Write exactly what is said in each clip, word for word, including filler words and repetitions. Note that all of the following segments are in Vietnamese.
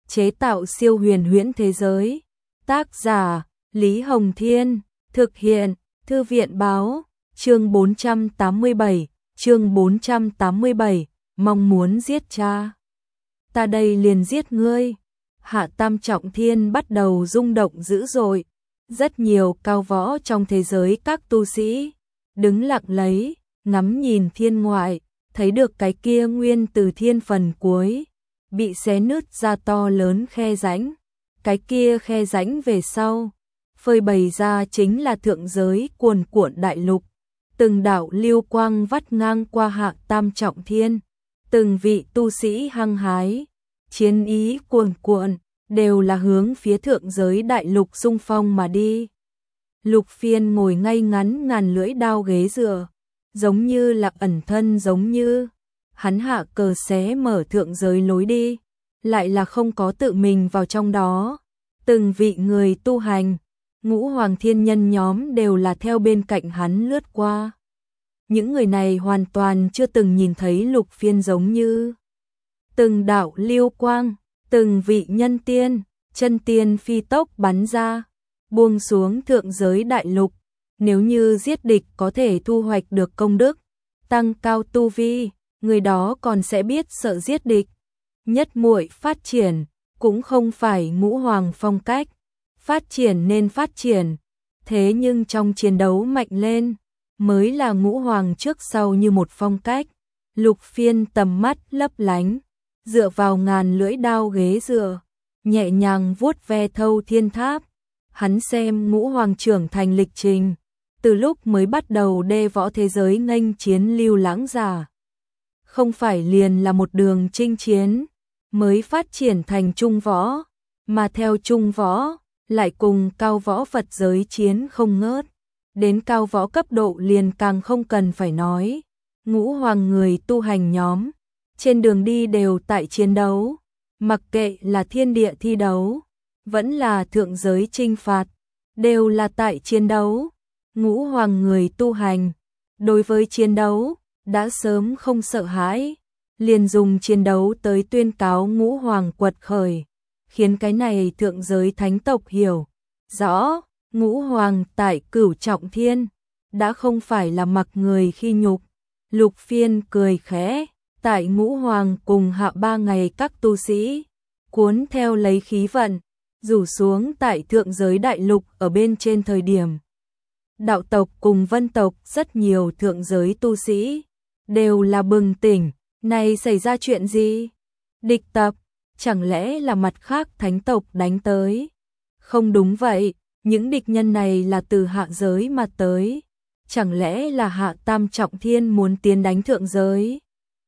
chế tạo siêu huyền huyễn thế giới. Tác giả Lý Hồng Thiên, thực hiện Thư viện Báo. Chương bốn trăm tám mươi bảy, chương bốn trăm tám mươi bảy, mong muốn giết cha. Ta đây liền giết ngươi. Hạ Tam Trọng Thiên bắt đầu rung động dữ dội. Rất nhiều cao võ trong thế giới các tu sĩ đứng lặng lấy, ngắm nhìn thiên ngoại, thấy được cái kia nguyên từ thiên phần cuối bị xé nứt ra to lớn khe rãnh. Cái kia khe rãnh về sau phơi bày ra chính là thượng giới cuồn cuộn đại lục. Từng đạo lưu quang vắt ngang qua Hạ Tam Trọng Thiên, từng vị tu sĩ hăng hái, chiến ý cuồn cuộn, đều là hướng phía thượng giới đại lục xung phong mà đi. Lục Phiên ngồi ngay ngắn ngàn lưỡi đao ghế dựa, giống như là ẩn thân, giống như hắn hạ cờ xé mở thượng giới lối đi, lại là không có tự mình vào trong đó. Từng vị người tu hành, ngũ hoàng thiên nhân nhóm đều là theo bên cạnh hắn lướt qua. Những người này hoàn toàn chưa từng nhìn thấy Lục Phiên, giống như từng đạo lưu quang, từng vị nhân tiên, chân tiên phi tốc bắn ra, buông xuống thượng giới đại lục. Nếu như giết địch có thể thu hoạch được công đức, tăng cao tu vi, người đó còn sẽ biết sợ giết địch. Nhất muội phát triển, cũng không phải ngũ hoàng phong cách. Phát triển nên phát triển, thế nhưng trong chiến đấu mạnh lên, mới là ngũ hoàng trước sau như một phong cách. Lục Phiên tầm mắt lấp lánh, dựa vào ngàn lưỡi đao ghế dựa, nhẹ nhàng vuốt ve thâu thiên tháp. Hắn xem ngũ hoàng trưởng thành lịch trình, từ lúc mới bắt đầu đê võ thế giới nghênh chiến lưu lãng giả, không phải liền là một đường chinh chiến, mới phát triển thành trung võ, mà theo trung võ, lại cùng cao võ Phật giới chiến không ngớt. Đến cao võ cấp độ liền càng không cần phải nói. Ngũ hoàng người tu hành nhóm, trên đường đi đều tại chiến đấu, mặc kệ là thiên địa thi đấu, vẫn là thượng giới chinh phạt, đều là tại chiến đấu. Ngũ hoàng người tu hành, đối với chiến đấu, đã sớm không sợ hãi, liền dùng chiến đấu tới tuyên cáo ngũ hoàng quật khởi, khiến cái này thượng giới thánh tộc hiểu rõ, ngũ hoàng tại Cửu Trọng Thiên, đã không phải là mặc người khi nhục. Lục Phiên cười khẽ, tại ngũ hoàng cùng hạ ba ngày các tu sĩ, cuốn theo lấy khí vận, rủ xuống tại thượng giới đại lục ở bên trên thời điểm. Đạo tộc cùng vân tộc rất nhiều thượng giới tu sĩ, đều là bừng tỉnh, này xảy ra chuyện gì? Địch tập, chẳng lẽ là mặt khác thánh tộc đánh tới? Không đúng vậy, những địch nhân này là từ hạ giới mà tới, chẳng lẽ là Hạ Tam Trọng Thiên muốn tiến đánh thượng giới?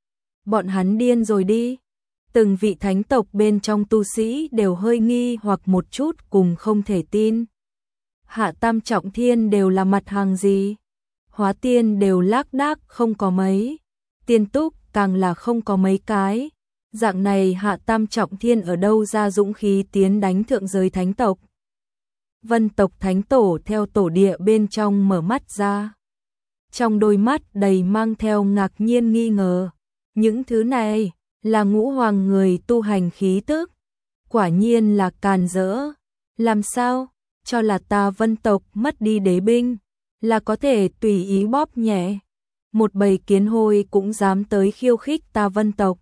Bọn hắn điên rồi đi. Từng vị thánh tộc bên trong tu sĩ đều hơi nghi hoặc một chút, cùng không thể tin. Hạ Tam Trọng Thiên đều là mặt hàng gì? Hóa tiên đều lác đác không có mấy, tiên túc càng là không có mấy cái. Dạng này Hạ Tam Trọng Thiên ở đâu ra dũng khí tiến đánh thượng giới thánh tộc? Vân tộc thánh tổ theo tổ địa bên trong mở mắt ra, trong đôi mắt đầy mang theo ngạc nhiên nghi ngờ. Những thứ này là ngũ hoàng người tu hành khí tức, quả nhiên là càn rỡ. Làm sao cho là ta vân tộc mất đi đế binh là có thể tùy ý bóp nhẹ? Một bầy kiến hôi cũng dám tới khiêu khích ta vân tộc.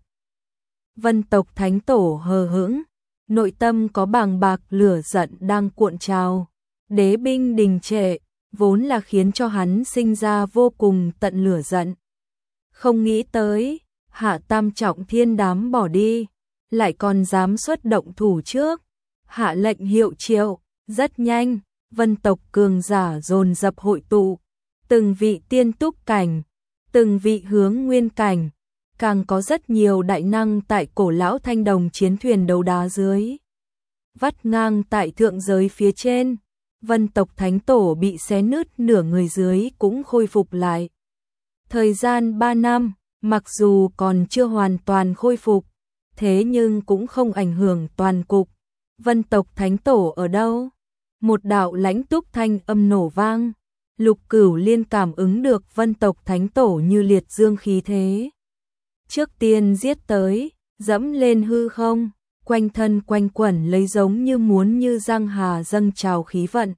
Vân tộc thánh tổ hờ hững, nội tâm có bàng bạc lửa giận đang cuộn trào. Đế binh đình trệ, vốn là khiến cho hắn sinh ra vô cùng tận lửa giận. Không nghĩ tới, Hạ Tam Trọng Thiên đám bỏ đi, lại còn dám xuất động thủ trước. Hạ lệnh hiệu triệu, rất nhanh, vân tộc cường giả dồn dập hội tụ, từng vị tiên túc cảnh, từng vị hướng nguyên cảnh, càng có rất nhiều đại năng tại cổ lão thanh đồng chiến thuyền đấu đá dưới. Vắt ngang tại thượng giới phía trên, vân tộc thánh tổ bị xé nứt nửa người dưới cũng khôi phục lại. Thời gian ba năm, mặc dù còn chưa hoàn toàn khôi phục, thế nhưng cũng không ảnh hưởng toàn cục. Vân tộc thánh tổ ở đâu? Một đạo lãnh túc thanh âm nổ vang. Lục Cửu Liên cảm ứng được vân tộc thánh tổ như liệt dương khí thế. Trước tiên giết tới, dẫm lên hư không, quanh thân quanh quẩn lấy giống như muốn như giang hà dâng trào khí vận.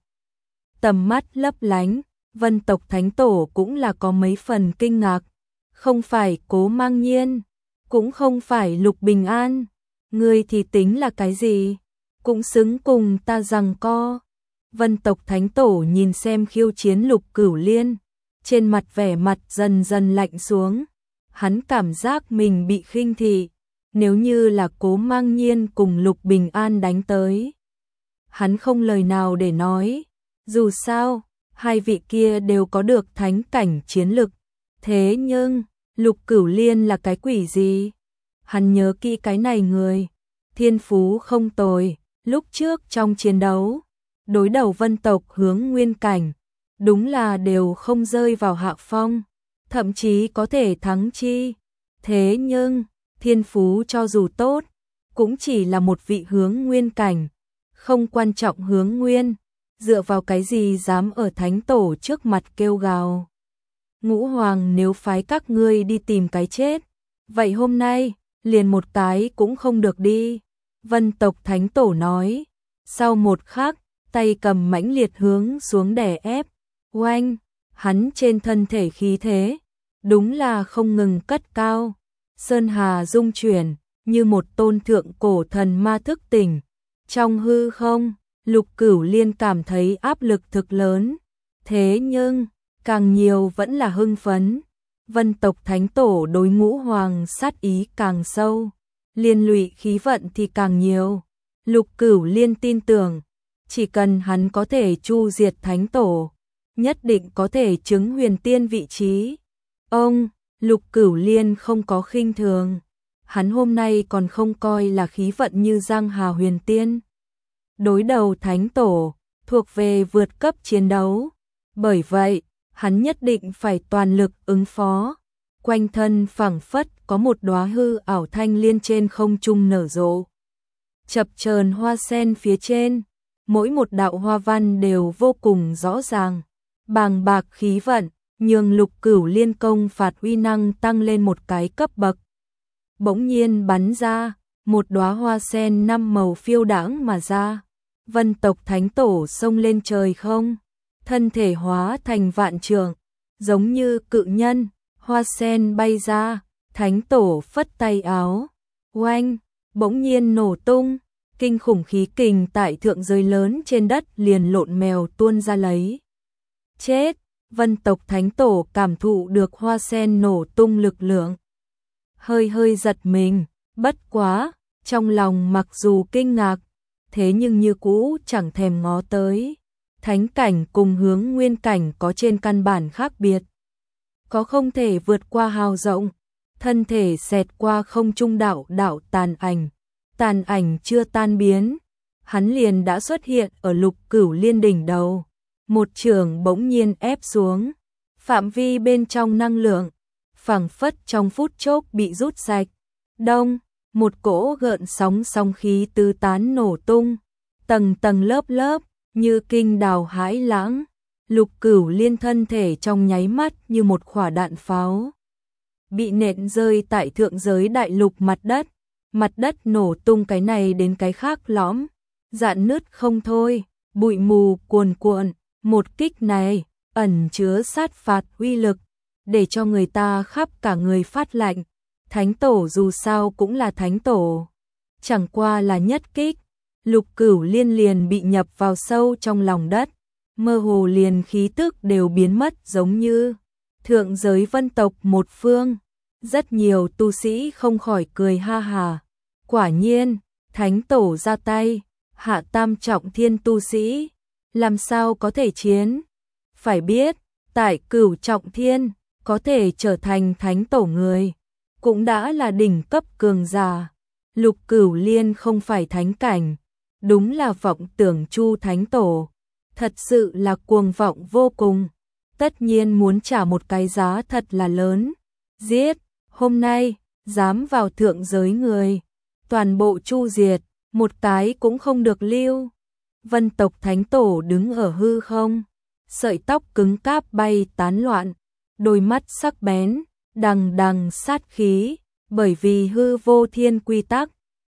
Tầm mắt lấp lánh, Vân tộc thánh tổ cũng là có mấy phần kinh ngạc, không phải Cố Mang Nhiên, cũng không phải Lục Bình An, ngươi thì tính là cái gì, cũng xứng cùng ta giằng co. Vân tộc thánh tổ nhìn xem khiêu chiến Lục Cửu Liên, trên mặt vẻ mặt dần dần lạnh xuống, hắn cảm giác mình bị khinh thị, nếu như là Cố Mang Nhiên cùng Lục Bình An đánh tới, hắn không lời nào để nói, dù sao, hai vị kia đều có được thánh cảnh chiến lực, thế nhưng, Lục Cửu Liên là cái quỷ gì? Hắn nhớ kỹ cái này người, thiên phú không tồi, lúc trước trong chiến đấu, đối đầu Vân tộc hướng nguyên cảnh, đúng là đều không rơi vào hạ phong, thậm chí có thể thắng chi. Thế nhưng, thiên phú cho dù tốt, cũng chỉ là một vị hướng nguyên cảnh, không quan trọng hướng nguyên, dựa vào cái gì dám ở thánh tổ trước mặt kêu gào. Ngũ Hoàng nếu phái các ngươi đi tìm cái chết, vậy hôm nay, liền một cái cũng không được đi. Vân tộc thánh tổ nói, sau một khắc, tay cầm mãnh liệt hướng xuống đè ép, oanh, hắn trên thân thể khí thế, đúng là không ngừng cất cao. Sơn hà rung chuyển, như một tôn thượng cổ thần ma thức tỉnh. Trong hư không, Lục Cửu Liên cảm thấy áp lực thực lớn. Thế nhưng, càng nhiều vẫn là hưng phấn. Vân tộc thánh tổ đối Ngũ Hoàng sát ý càng sâu, liên lụy khí vận thì càng nhiều. Lục Cửu Liên tin tưởng, chỉ cần hắn có thể chu diệt thánh tổ, nhất định có thể chứng huyền tiên vị trí. Ông, Lục Cửu Liên không có khinh thường, hắn hôm nay còn không coi là khí vận như Giang Hà huyền tiên. Đối đầu thánh tổ, thuộc về vượt cấp chiến đấu, bởi vậy, hắn nhất định phải toàn lực ứng phó. Quanh thân phảng phất có một đóa hư ảo thanh liên trên không trung nở rộ. Chập chờn hoa sen phía trên, mỗi một đạo hoa văn đều vô cùng rõ ràng, bàng bạc khí vận, nhường Lục Cửu Liên công phạt uy năng tăng lên một cái cấp bậc. Bỗng nhiên bắn ra, một đóa hoa sen năm màu phiêu đãng mà ra. Vân tộc thánh tổ xông lên trời không, thân thể hóa thành vạn trượng, giống như cự nhân, hoa sen bay ra, thánh tổ phất tay áo, oanh, bỗng nhiên nổ tung, kinh khủng khí kình tại thượng giới lớn trên đất liền lộn mèo tuôn ra lấy. Chết, Vân tộc thánh tổ cảm thụ được hoa sen nổ tung lực lượng. Hơi hơi giật mình, bất quá, trong lòng mặc dù kinh ngạc, thế nhưng như cũ chẳng thèm ngó tới. Thánh cảnh cùng hướng nguyên cảnh có trên căn bản khác biệt. Có không thể vượt qua hào rộng, thân thể xẹt qua không trung đạo đạo tàn ảnh. Tàn ảnh chưa tan biến, hắn liền đã xuất hiện ở Lục Cửu Liên đỉnh đầu. Một chưởng bỗng nhiên ép xuống, phạm vi bên trong năng lượng, phảng phất trong phút chốc bị rút sạch. Đông, một cỗ gợn sóng sóng khí tứ tán nổ tung, tầng tầng lớp lớp, như kinh đào hãi lãng. Lục Cửu Liên thân thể trong nháy mắt như một quả đạn pháo, bị nện rơi tại thượng giới đại lục mặt đất. Mặt đất nổ tung cái này đến cái khác lõm, rạn nứt không thôi, bụi mù cuồn cuộn. Một kích này ẩn chứa sát phạt uy lực, để cho người ta khắp cả người phát lạnh. Thánh tổ dù sao cũng là thánh tổ, chẳng qua là nhất kích, Lục Cửu Liên liền bị nhập vào sâu trong lòng đất, mơ hồ liền khí tức đều biến mất, giống như thượng giới vân tộc một phương. Rất nhiều tu sĩ không khỏi cười ha hà. Quả nhiên, thánh tổ ra tay, hạ tam trọng thiên tu sĩ, làm sao có thể chiến? Phải biết, tại cửu trọng thiên, có thể trở thành thánh tổ người, cũng đã là đỉnh cấp cường giả. Lục Cửu Liên không phải thánh cảnh, đúng là vọng tưởng chu thánh tổ. Thật sự là cuồng vọng vô cùng, tất nhiên muốn trả một cái giá thật là lớn. Giết, hôm nay, dám vào thượng giới người, toàn bộ chu diệt, một cái cũng không được lưu. Vân tộc thánh tổ đứng ở hư không, sợi tóc cứng cáp bay tán loạn, đôi mắt sắc bén, đằng đằng sát khí, bởi vì hư vô thiên quy tắc,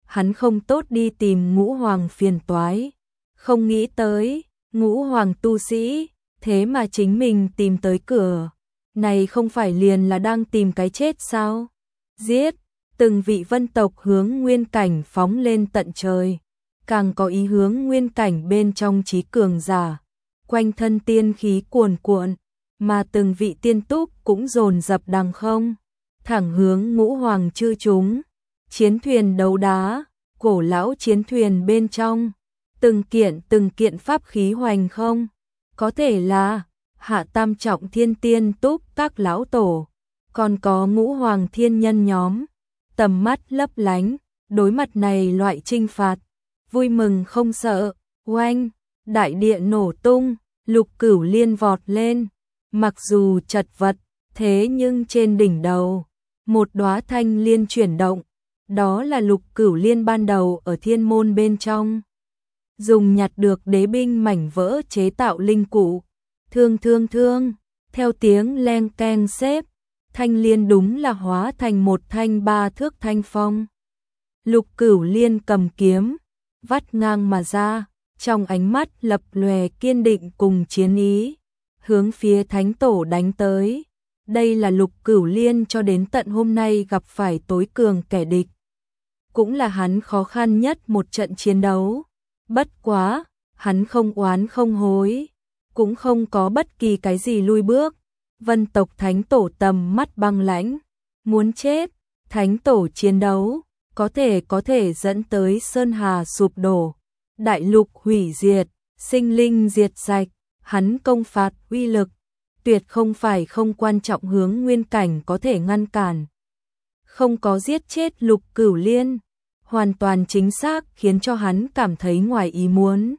hắn không tốt đi tìm Ngũ Hoàng phiền toái. Không nghĩ tới, Ngũ Hoàng tu sĩ, thế mà chính mình tìm tới cửa. Này không phải liền là đang tìm cái chết sao? Giết, từng vị vân tộc hướng nguyên cảnh phóng lên tận trời. Càng có ý hướng nguyên cảnh bên trong trí cường giả. Quanh thân tiên khí cuồn cuộn, mà từng vị tiên túc cũng dồn dập đằng không. Thẳng hướng Ngũ Hoàng chư chúng. Chiến thuyền đấu đá, cổ lão chiến thuyền bên trong. Từng kiện từng kiện pháp khí hoành không. Có thể là hạ tam trọng thiên tiên túc các lão tổ. Còn có Ngũ Hoàng thiên nhân nhóm. Tầm mắt lấp lánh, đối mặt này loại trinh phạt. Vui mừng không sợ, oanh, đại địa nổ tung, Lục Cửu Liên vọt lên. Mặc dù chật vật, thế nhưng trên đỉnh đầu, một đóa thanh liên chuyển động. Đó là Lục Cửu Liên ban đầu ở thiên môn bên trong. Dùng nhặt được đế binh mảnh vỡ chế tạo linh cụ. Thương thương thương, theo tiếng leng keng xếp, thanh liên đúng là hóa thành một thanh ba thước thanh phong. Lục Cửu Liên cầm kiếm, vắt ngang mà ra, trong ánh mắt lập lòe kiên định cùng chiến ý, hướng phía thánh tổ đánh tới. Đây là Lục Cửu Liên cho đến tận hôm nay gặp phải tối cường kẻ địch. Cũng là hắn khó khăn nhất một trận chiến đấu. Bất quá, hắn không oán không hối, cũng không có bất kỳ cái gì lui bước. Vân tộc thánh tổ tầm mắt băng lãnh, muốn chết, thánh tổ chiến đấu, có thể có thể dẫn tới sơn hà sụp đổ, đại lục hủy diệt, sinh linh diệt sạch, hắn công phạt uy lực, tuyệt không phải không quan trọng hướng nguyên cảnh có thể ngăn cản. Không có giết chết Lục Cửu Liên, hoàn toàn chính xác khiến cho hắn cảm thấy ngoài ý muốn.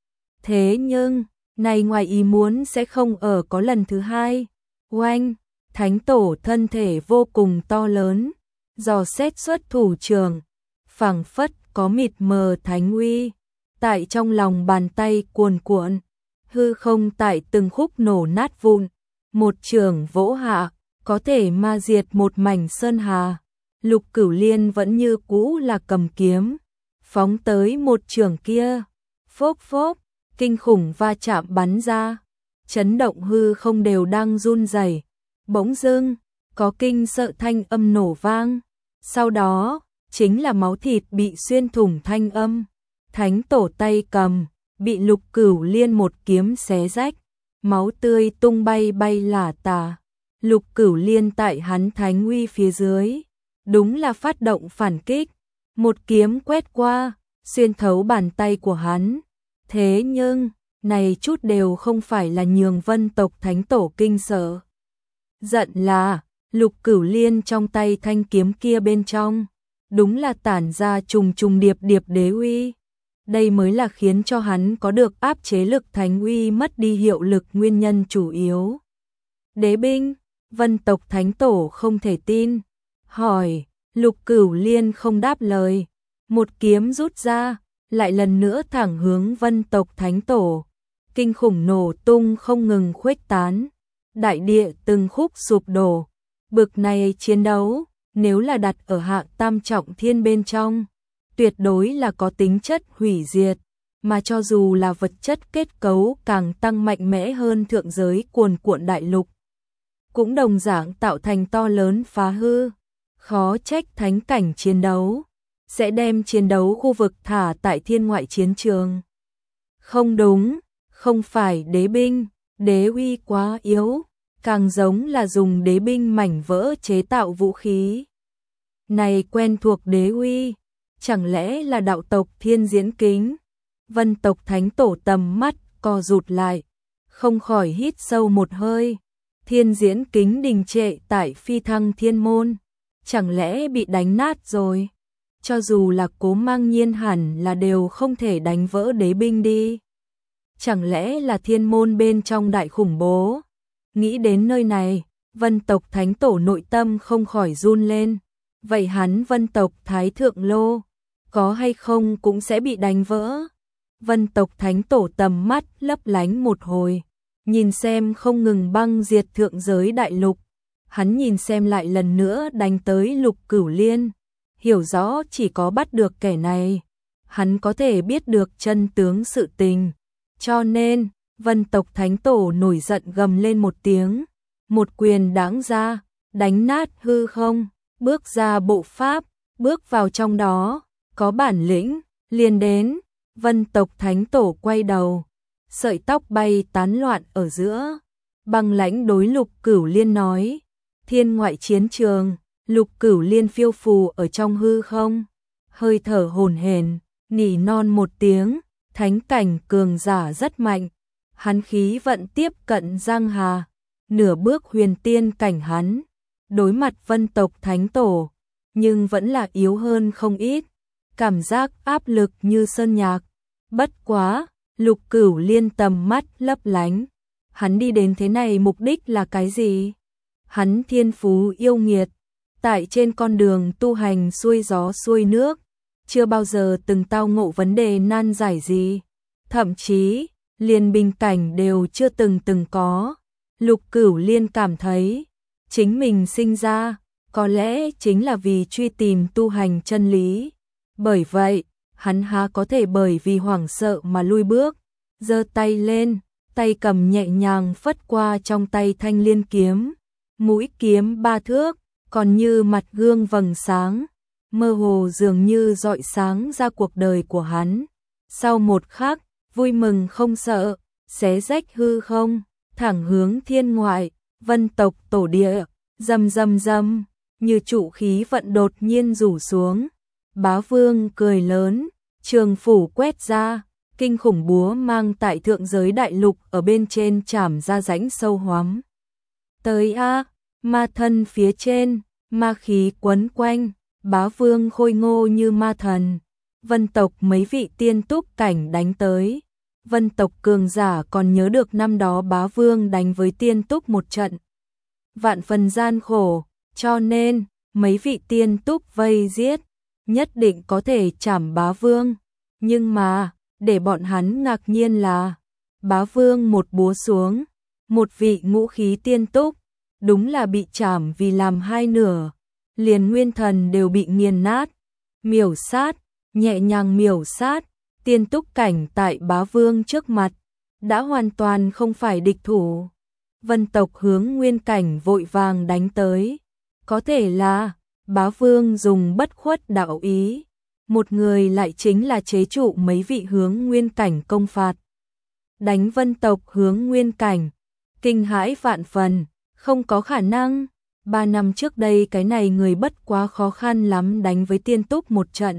Thế nhưng, này ngoài ý muốn sẽ không ở có lần thứ hai. Oanh, thánh tổ thân thể vô cùng to lớn, dò xét xuất thủ trường, phảng phất có mịt mờ thánh uy, tại trong lòng bàn tay cuồn cuộn, hư không tại từng khúc nổ nát vụn, một trường vỗ hạ, có thể ma diệt một mảnh sơn hà. Lục Cửu Liên vẫn như cũ là cầm kiếm, phóng tới một trường kia, phốc phốc, kinh khủng va chạm bắn ra, chấn động hư không đều đang run rẩy. Bỗng dưng, có kinh sợ thanh âm nổ vang, sau đó, chính là máu thịt bị xuyên thủng thanh âm. Thánh tổ tay cầm, bị Lục Cửu Liên một kiếm xé rách, máu tươi tung bay bay lả tả. Lục Cửu Liên tại hắn thánh uy phía dưới, đúng là phát động phản kích, một kiếm quét qua, xuyên thấu bàn tay của hắn. Thế nhưng, này chút đều không phải là nhường vân tộc thánh tổ kinh sợ. Giận là, Lục Cửu Liên trong tay thanh kiếm kia bên trong, đúng là tản ra trùng trùng điệp điệp đế uy. Đây mới là khiến cho hắn có được áp chế lực thánh uy mất đi hiệu lực nguyên nhân chủ yếu. Đế binh, vân tộc thánh tổ không thể tin. Hỏi, Lục Cửu Liên không đáp lời. Một kiếm rút ra, lại lần nữa thẳng hướng vân tộc thánh tổ. Kinh khủng nổ tung không ngừng khuếch tán. Đại địa từng khúc sụp đổ. Bực này chiến đấu, nếu là đặt ở hạ tam trọng thiên bên trong, tuyệt đối là có tính chất hủy diệt, mà cho dù là vật chất kết cấu càng tăng mạnh mẽ hơn thượng giới cuồn cuộn đại lục, cũng đồng dạng tạo thành to lớn phá hư. Khó trách thánh cảnh chiến đấu sẽ đem chiến đấu khu vực thả tại thiên ngoại chiến trường. Không đúng, không phải đế binh, đế uy quá yếu, càng giống là dùng đế binh mảnh vỡ chế tạo vũ khí. Này quen thuộc đế uy, chẳng lẽ là đạo tộc Thiên Diễn Kính? Vân tộc thánh tổ tầm mắt co rụt lại, không khỏi hít sâu một hơi. Thiên Diễn Kính đình trệ tại phi thăng thiên môn, chẳng lẽ bị đánh nát rồi? Cho dù là Cố Mang Nhiên hẳn là đều không thể đánh vỡ đế binh đi. Chẳng lẽ là thiên môn bên trong đại khủng bố? Nghĩ đến nơi này, vân tộc thánh tổ nội tâm không khỏi run lên. Vậy hắn vân tộc thái thượng lô, có hay không cũng sẽ bị đánh vỡ. Vân tộc thánh tổ tầm mắt lấp lánh một hồi, nhìn xem không ngừng băng diệt thượng giới đại lục. Hắn nhìn xem lại lần nữa đánh tới Lục Cửu Liên. hiểu rõ chỉ có bắt được kẻ này, hắn có thể biết được chân tướng sự tình. Cho nên, Vân tộc thánh tổ nổi giận gầm lên một tiếng, một quyền đãng ra, đánh nát hư không, bước ra bộ pháp, bước vào trong đó, có bản lĩnh, liền đến. Vân tộc thánh tổ quay đầu, sợi tóc bay tán loạn ở giữa, băng lãnh đối Lục Cửu Liên nói, thiên ngoại chiến trường. Lục Cửu Liên phiêu phù ở trong hư không, hơi thở hổn hển, nỉ non một tiếng, thánh cảnh cường giả rất mạnh, hắn khí vận tiếp cận Giang Hà, nửa bước huyền tiên cảnh hắn, đối mặt Vân tộc thánh tổ, nhưng vẫn là yếu hơn không ít, cảm giác áp lực như sơn nhạc. Bất quá, Lục Cửu Liên tầm mắt lấp lánh, hắn đi đến thế này mục đích là cái gì? Hắn thiên phú yêu nghiệt, tại trên con đường tu hành xuôi gió xuôi nước, chưa bao giờ từng tao ngộ vấn đề nan giải gì, thậm chí liền bình cảnh đều chưa từng từng có. Lục Cửu Liên cảm thấy, chính mình sinh ra, có lẽ chính là vì truy tìm tu hành chân lý. Bởi vậy, hắn há có thể bởi vì hoảng sợ mà lui bước, giơ tay lên, tay cầm nhẹ nhàng phất qua trong tay thanh liên kiếm, mũi kiếm ba thước, còn như mặt gương vầng sáng, mơ hồ dường như rọi sáng ra cuộc đời của hắn. Sau một khắc, vui mừng không sợ, xé rách hư không, thẳng hướng thiên ngoại, Vân tộc tổ địa, rầm rầm rầm, như trụ khí vận đột nhiên rủ xuống. Bá Vương cười lớn, trường phủ quét ra, kinh khủng búa mang tại thượng giới đại lục ở bên trên chảm ra rãnh sâu hoắm. Tới a, ma thân phía trên, ma khí quấn quanh, Bá Vương khôi ngô như ma thần. Vân tộc mấy vị tiên túc cảnh đánh tới. Vân tộc cường giả còn nhớ được năm đó Bá Vương đánh với tiên túc một trận. Vạn phần gian khổ, cho nên, mấy vị tiên túc vây giết, nhất định có thể chảm Bá Vương. Nhưng mà, để bọn hắn ngạc nhiên là, Bá Vương một búa xuống, một vị ngũ khí tiên túc, đúng là bị chảm vì làm hai nửa, liền nguyên thần đều bị nghiền nát, miểu sát, nhẹ nhàng miểu sát, tiên túc cảnh tại Bá Vương trước mặt, đã hoàn toàn không phải địch thủ. Vân tộc hướng nguyên cảnh vội vàng đánh tới, có thể là Bá Vương dùng bất khuất đạo ý, một người lại chính là chế trụ mấy vị hướng nguyên cảnh công phạt. Đánh Vân tộc hướng nguyên cảnh, kinh hãi vạn phần, không có khả năng, ba năm trước đây cái này người bất quá khó khăn lắm đánh với tiên túc một trận.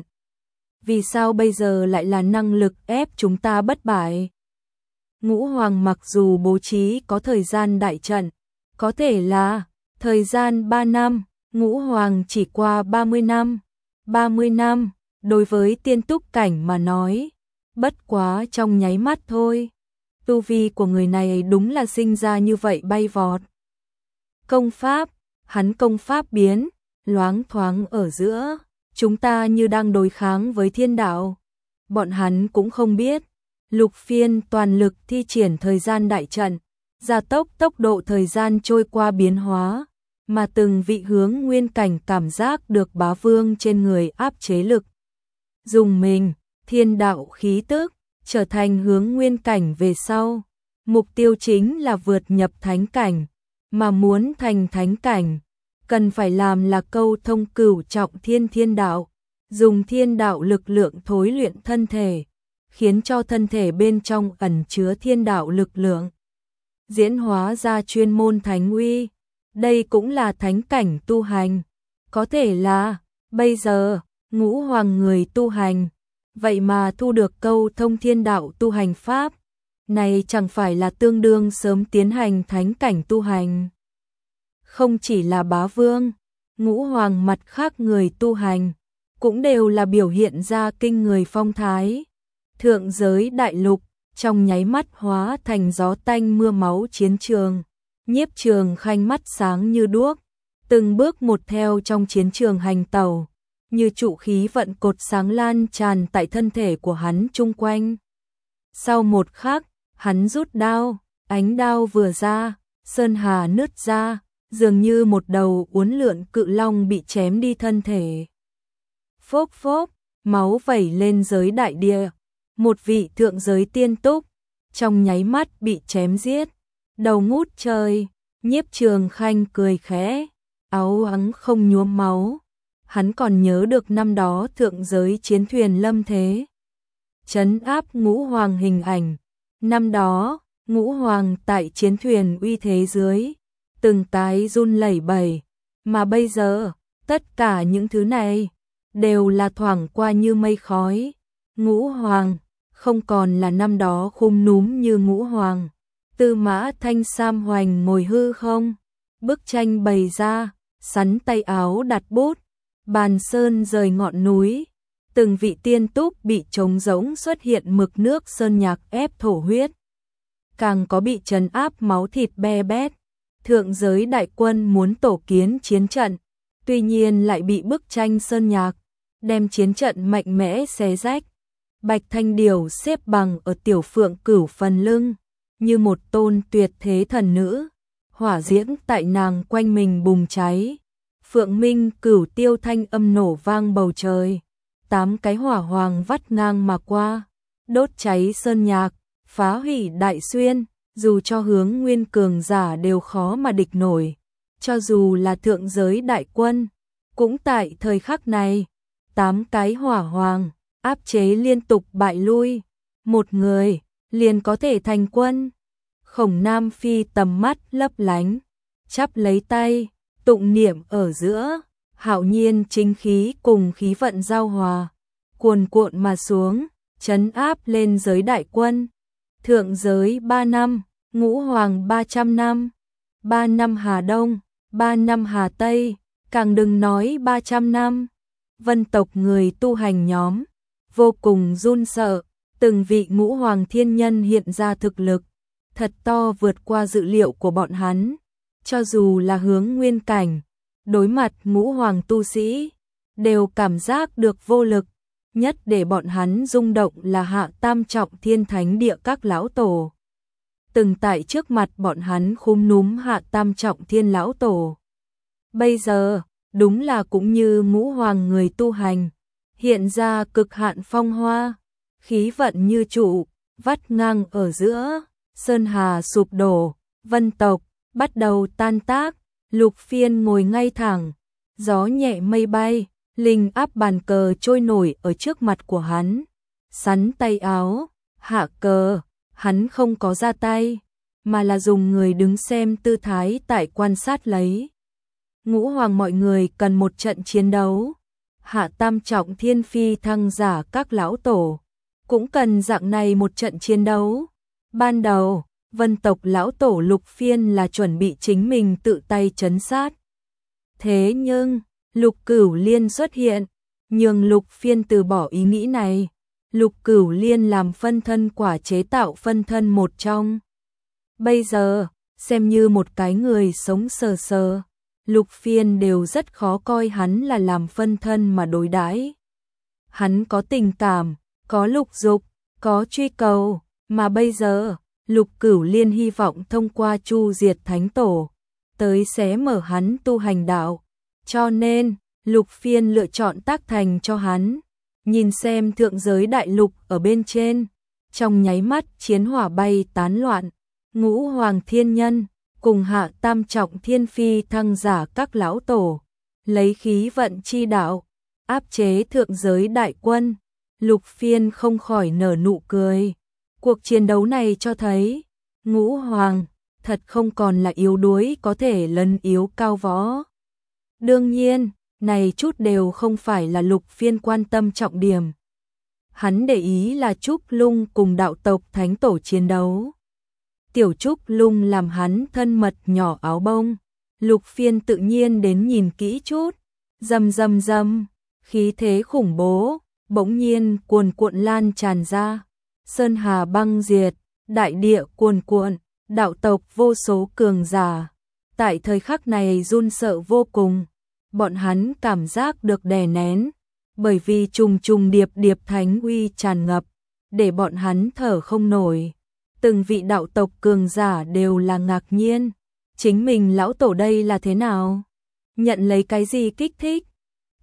Vì sao bây giờ lại là năng lực ép chúng ta bất bại? Ngũ Hoàng mặc dù bố trí có thời gian đại trận, có thể là thời gian ba năm, Ngũ Hoàng chỉ qua ba mươi năm. ba mươi năm, đối với tiên túc cảnh mà nói, bất quá trong nháy mắt thôi. Tu vi của người này đúng là sinh ra như vậy bay vọt. Công pháp, hắn công pháp biến, loáng thoáng ở giữa, chúng ta như đang đối kháng với thiên đạo. Bọn hắn cũng không biết, Lục Phiên toàn lực thi triển thời gian đại trận, gia tốc tốc độ thời gian trôi qua biến hóa, mà từng vị hướng nguyên cảnh cảm giác được Bá Vương trên người áp chế lực. Dùng mình, thiên đạo khí tức, trở thành hướng nguyên cảnh về sau. Mục tiêu chính là vượt nhập thánh cảnh, mà muốn thành thánh cảnh, cần phải làm là câu thông cửu trọng thiên thiên đạo, dùng thiên đạo lực lượng thối luyện thân thể, khiến cho thân thể bên trong ẩn chứa thiên đạo lực lượng, diễn hóa ra chuyên môn thánh uy. Đây cũng là thánh cảnh tu hành. Có thể là, bây giờ, Ngũ Hoàng người tu hành, vậy mà thu được câu thông thiên đạo tu hành pháp, này chẳng phải là tương đương sớm tiến hành thánh cảnh tu hành. Không chỉ là Bá Vương, Ngũ Hoàng mặt khác người tu hành, cũng đều là biểu hiện ra kinh người phong thái. Thượng giới đại lục, trong nháy mắt hóa thành gió tanh mưa máu chiến trường. Nhiếp Trường Khanh mắt sáng như đuốc, từng bước một theo trong chiến trường hành tẩu, như trụ khí vận cột sáng lan tràn tại thân thể của hắn chung quanh. Sau một khắc, hắn rút đao, ánh đao vừa ra, sơn hà nứt ra, dường như một đầu uốn lượn cự long bị chém đi thân thể. phốc phốc, máu vẩy lên giới đại địa. Một vị thượng giới tiên túc, trong nháy mắt bị chém giết. Đầu ngút trời, Nhiếp Trường Khanh cười khẽ, áo ắng không nhuốm máu. Hắn còn nhớ được năm đó thượng giới chiến thuyền lâm thế trấn áp Ngũ Hoàng hình ảnh. Năm đó, Ngũ Hoàng tại chiến thuyền uy thế dưới, từng cái run lẩy bẩy, mà bây giờ, tất cả những thứ này đều là thoảng qua như mây khói. Ngũ Hoàng không còn là năm đó khum núm như Ngũ Hoàng. Tư Mã Thanh Sam hoành ngồi hư không, bức tranh bày ra, sắn tay áo đặt bút, bàn sơn rời ngọn núi. Từng vị tiên túc bị trống rỗng xuất hiện mực nước sơn nhạc ép thổ huyết. Càng có bị trấn áp máu thịt be bét. Thượng giới đại quân muốn tổ kiến chiến trận, tuy nhiên lại bị bức tranh sơn nhạc đem chiến trận mạnh mẽ xé rách. Bạch Thanh Điều xếp bằng ở Tiểu Phượng Cửu phần lưng, như một tôn tuyệt thế thần nữ, hỏa diễm tại nàng quanh mình bùng cháy. Phượng Minh Cửu Tiêu thanh âm nổ vang bầu trời, tám cái hỏa hoàng vắt ngang mà qua, đốt cháy sơn nhạc, phá hủy đại xuyên, dù cho hướng nguyên cường giả đều khó mà địch nổi. Cho dù là thượng giới đại quân, cũng tại thời khắc này, tám cái hỏa hoàng áp chế liên tục bại lui, một người liền có thể thành quân. Khổng Nam Phi tầm mắt lấp lánh, chắp lấy tay, tụng niệm ở giữa, hạo nhiên chính khí cùng khí vận giao hòa, cuồn cuộn mà xuống, trấn áp lên giới đại quân. Thượng giới ba năm, Ngũ Hoàng ba trăm năm, ba năm Hà Đông, ba năm Hà Tây, càng đừng nói ba trăm năm. Vân tộc người tu hành nhóm vô cùng run sợ, từng vị Ngũ Hoàng thiên nhân hiện ra thực lực thật to vượt qua dự liệu của bọn hắn. Cho dù là hướng nguyên cảnh, đối mặt Ngũ Hoàng tu sĩ, đều cảm giác được vô lực. Nhất để bọn hắn rung động là Hạ Tam Trọng Thiên Thánh Địa các lão tổ. Từng tại trước mặt bọn hắn khúm núm Hạ Tam Trọng Thiên lão tổ. Bây giờ, đúng là cũng như Ngũ Hoàng người tu hành, hiện ra cực hạn phong hoa, khí vận như trụ, vắt ngang ở giữa, sơn hà sụp đổ, vân tộc bắt đầu tan tác. Lục Phiên ngồi ngay thẳng, gió nhẹ mây bay, linh áp bàn cờ trôi nổi ở trước mặt của hắn, sắn tay áo, hạ cờ. Hắn không có ra tay, mà là dùng người đứng xem tư thái tại quan sát lấy. Ngũ Hoàng mọi người cần một trận chiến đấu, Hạ Tam Trọng Thiên phi thăng giả các lão tổ cũng cần dạng này một trận chiến đấu. Ban đầu, Vân tộc lão tổ Lục Phiên là chuẩn bị chính mình tự tay trấn sát. Thế nhưng, Lục Cửu Liên xuất hiện, nhường Lục Phiên từ bỏ ý nghĩ này. Lục Cửu Liên làm phân thân quả chế tạo phân thân một trong. Bây giờ, xem như một cái người sống sờ sờ, Lục Phiên đều rất khó coi hắn là làm phân thân mà đối đãi. Hắn có tình cảm, có lục dục, có truy cầu, mà bây giờ, Lục Cửu Liên hy vọng thông qua Chu Diệt Thánh Tổ, tới xé mở hắn tu hành đạo. Cho nên, Lục Phiên lựa chọn tác thành cho hắn. Nhìn xem thượng giới đại lục ở bên trên, trong nháy mắt chiến hỏa bay tán loạn. Ngũ Hoàng thiên nhân cùng Hạ Tam Trọng Thiên phi thăng giả các lão tổ, lấy khí vận chi đạo áp chế thượng giới đại quân. Lục Phiên không khỏi nở nụ cười. Cuộc chiến đấu này cho thấy, Ngũ Hoàng thật không còn là yếu đuối có thể lấn yếu cao võ. Đương nhiên, này chút đều không phải là Lục Phiên quan tâm trọng điểm. Hắn để ý là Trúc Lung cùng đạo tộc thánh tổ chiến đấu. Tiểu Trúc Lung làm hắn thân mật nhỏ áo bông. Lục Phiên tự nhiên đến nhìn kỹ chút. Rầm rầm rầm, khí thế khủng bố, bỗng nhiên cuồn cuộn lan tràn ra. Sơn hà băng diệt, đại địa cuồn cuộn, đạo tộc vô số cường giả. Tại thời khắc này run sợ vô cùng. Bọn hắn cảm giác được đè nén, bởi vì trùng trùng điệp điệp thánh uy tràn ngập, để bọn hắn thở không nổi. Từng vị đạo tộc cường giả đều là ngạc nhiên, chính mình lão tổ đây là thế nào? Nhận lấy cái gì kích thích?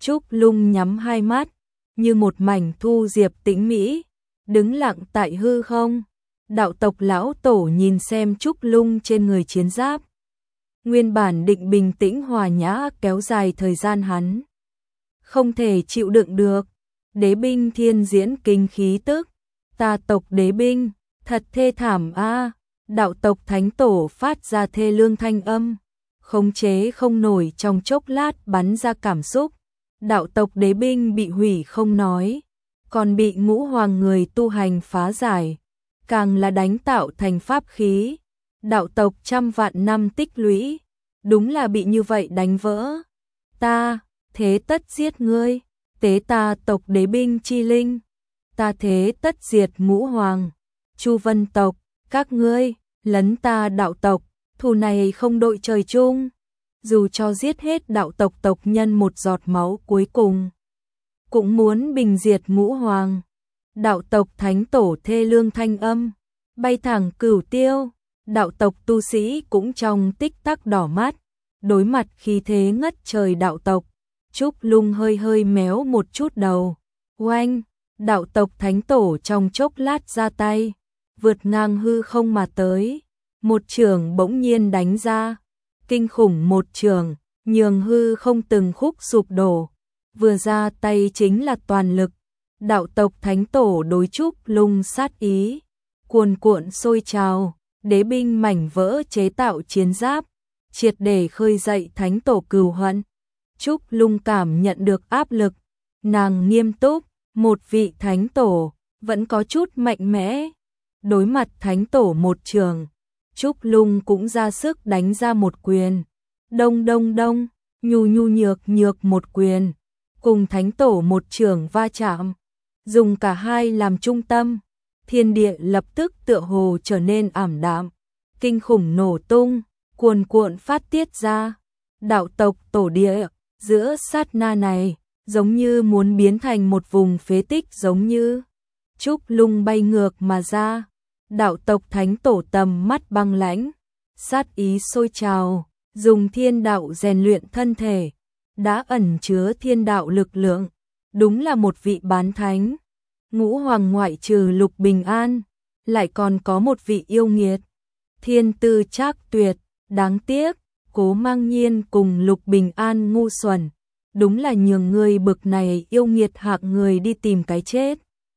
Trúc Lung nhắm hai mắt, như một mảnh thu diệp tĩnh mỹ, đứng lặng tại hư không. Đạo tộc lão tổ nhìn xem Trúc Lung trên người chiến giáp. Nguyên bản định bình tĩnh hòa nhã kéo dài thời gian hắn không thể chịu đựng được. Đế binh thiên diễn kinh khí tức, ta tộc đế binh, thật thê thảm a. Đạo tộc thánh tổ phát ra thê lương thanh âm, khống chế không nổi, trong chốc lát bắn ra cảm xúc. Đạo tộc đế binh bị hủy không nói, còn bị ngũ hoàng người tu hành phá giải, càng là đánh tạo thành pháp khí. Đạo tộc trăm vạn năm tích lũy, đúng là bị như vậy đánh vỡ. Ta, thế tất giết ngươi, tế ta tộc đế binh chi linh. Ta thế tất diệt ngũ hoàng, Chu Vân tộc, các ngươi, lấn ta đạo tộc, thù này không đội trời chung. Dù cho giết hết đạo tộc tộc nhân một giọt máu cuối cùng, cũng muốn bình diệt ngũ hoàng. Đạo tộc thánh tổ thê lương thanh âm, bay thẳng cửu tiêu. Đạo tộc tu sĩ cũng trong tích tắc đỏ mắt, đối mặt khí thế ngất trời đạo tộc. Trúc Lung hơi hơi méo một chút đầu. Oanh, đạo tộc thánh tổ trong chốc lát ra tay, vượt ngang hư không mà tới. Một chưởng bỗng nhiên đánh ra, kinh khủng một chưởng, nhường hư không từng khúc sụp đổ. Vừa ra tay chính là toàn lực. Đạo tộc thánh tổ đối Trúc Lung sát ý cuồn cuộn sôi trào, đế binh mảnh vỡ chế tạo chiến giáp, triệt để khơi dậy thánh tổ cừu hận. Trúc Lung cảm nhận được áp lực, nàng nghiêm túc, một vị thánh tổ, vẫn có chút mạnh mẽ. Đối mặt thánh tổ một trường, Trúc Lung cũng ra sức đánh ra một quyền. Đông đông đông, nhu nhu nhược nhược một quyền, cùng thánh tổ một trường va chạm, dùng cả hai làm trung tâm. Thiên địa lập tức tựa hồ trở nên ảm đạm, kinh khủng nổ tung, cuồn cuộn phát tiết ra. Đạo tộc tổ địa, giữa sát na này, giống như muốn biến thành một vùng phế tích giống như. Trúc Lung bay ngược mà ra, đạo tộc thánh tổ tầm mắt băng lãnh, sát ý sôi trào, dùng thiên đạo rèn luyện thân thể, đã ẩn chứa thiên đạo lực lượng, đúng là một vị bán thánh. Ngũ hoàng ngoại trừ Lục Bình An, lại còn có một vị yêu nghiệt, thiên tư trác tuyệt, đáng tiếc, Cố Mang Nhiên cùng Lục Bình An ngu xuẩn, đúng là nhường người bực này yêu nghiệt hạng người đi tìm cái chết.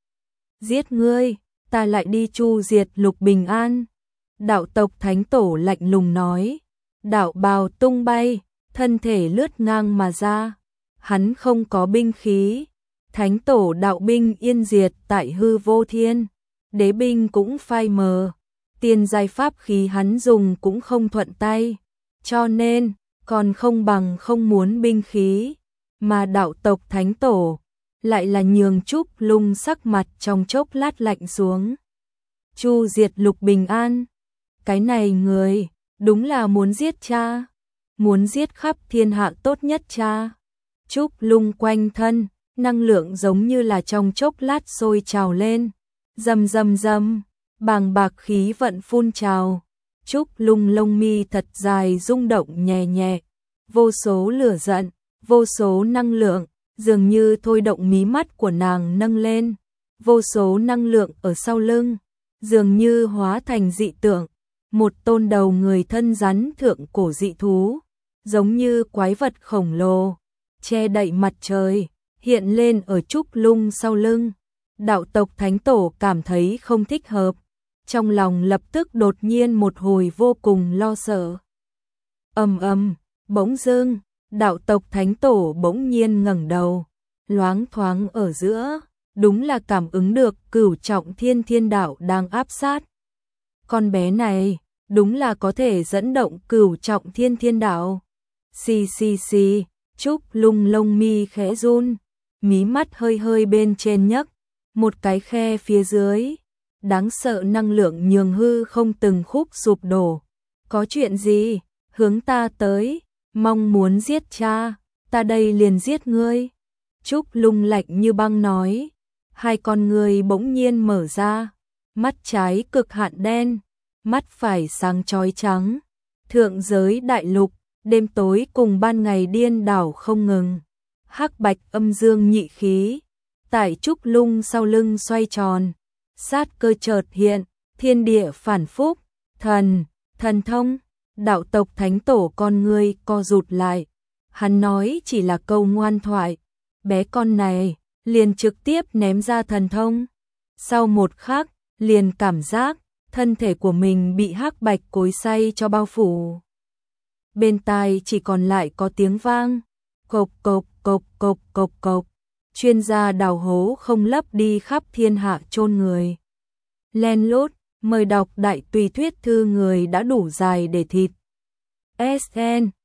Giết ngươi, ta lại đi chu diệt Lục Bình An. Đạo tộc thánh tổ lạnh lùng nói, đạo bào tung bay, thân thể lướt ngang mà ra, hắn không có binh khí. Thánh tổ đạo binh yên diệt tại hư vô thiên, đế binh cũng phai mờ, tiền giai pháp khí hắn dùng cũng không thuận tay, cho nên còn không bằng không muốn binh khí. Mà đạo tộc thánh tổ lại là nhường Trúc Lung sắc mặt trong chốc lát lạnh xuống. Chu diệt Lục Bình An, cái này người đúng là muốn giết cha, muốn giết khắp thiên hạ tốt nhất cha. Trúc Lung quanh thân năng lượng giống như là trong chốc lát sôi trào lên, rầm rầm rầm, bàng bạc khí vận phun trào. Trúc Lung lông mi thật dài rung động nhẹ nhẹ, vô số lửa giận, vô số năng lượng, dường như thôi động mí mắt của nàng nâng lên, vô số năng lượng ở sau lưng, dường như hóa thành dị tượng, một tôn đầu người thân rắn thượng cổ dị thú, giống như quái vật khổng lồ, che đậy mặt trời, hiện lên ở Trúc Lung sau lưng. Đạo tộc thánh tổ cảm thấy không thích hợp, trong lòng lập tức đột nhiên một hồi vô cùng lo sợ. Ầm ầm, bỗng dưng, đạo tộc thánh tổ bỗng nhiên ngẩng đầu, loáng thoáng ở giữa, đúng là cảm ứng được cửu trọng thiên thiên đạo đang áp sát. Con bé này, đúng là có thể dẫn động cửu trọng thiên thiên đạo. Xì xì xì, Trúc Lung lông mi khẽ run, mí mắt hơi hơi bên trên nhấc, một cái khe phía dưới, đáng sợ năng lượng nhường hư không từng khúc sụp đổ. Có chuyện gì? Hướng ta tới, mong muốn giết cha, ta đây liền giết ngươi. Trúc Lung lạnh như băng nói, hai con người bỗng nhiên mở ra, mắt trái cực hạn đen, mắt phải sáng chói trắng. Thượng giới đại lục, đêm tối cùng ban ngày điên đảo không ngừng. Hắc bạch âm dương nhị khí, tại trúc lung sau lưng xoay tròn, sát cơ chợt hiện, thiên địa phản phúc, thần, thần thông, đạo tộc thánh tổ con ngươi co rụt lại. Hắn nói chỉ là câu ngoan thoại, bé con này liền trực tiếp ném ra thần thông. Sau một khắc, liền cảm giác thân thể của mình bị hắc bạch cối xay cho bao phủ. Bên tai chỉ còn lại có tiếng vang, cộc cộc cộc cộc cộc cộc, chuyên gia đào hố không lấp đi khắp thiên hạ chôn người. Len lút, mời đọc đại tùy thuyết thư người đã đủ dài để thịt. ét en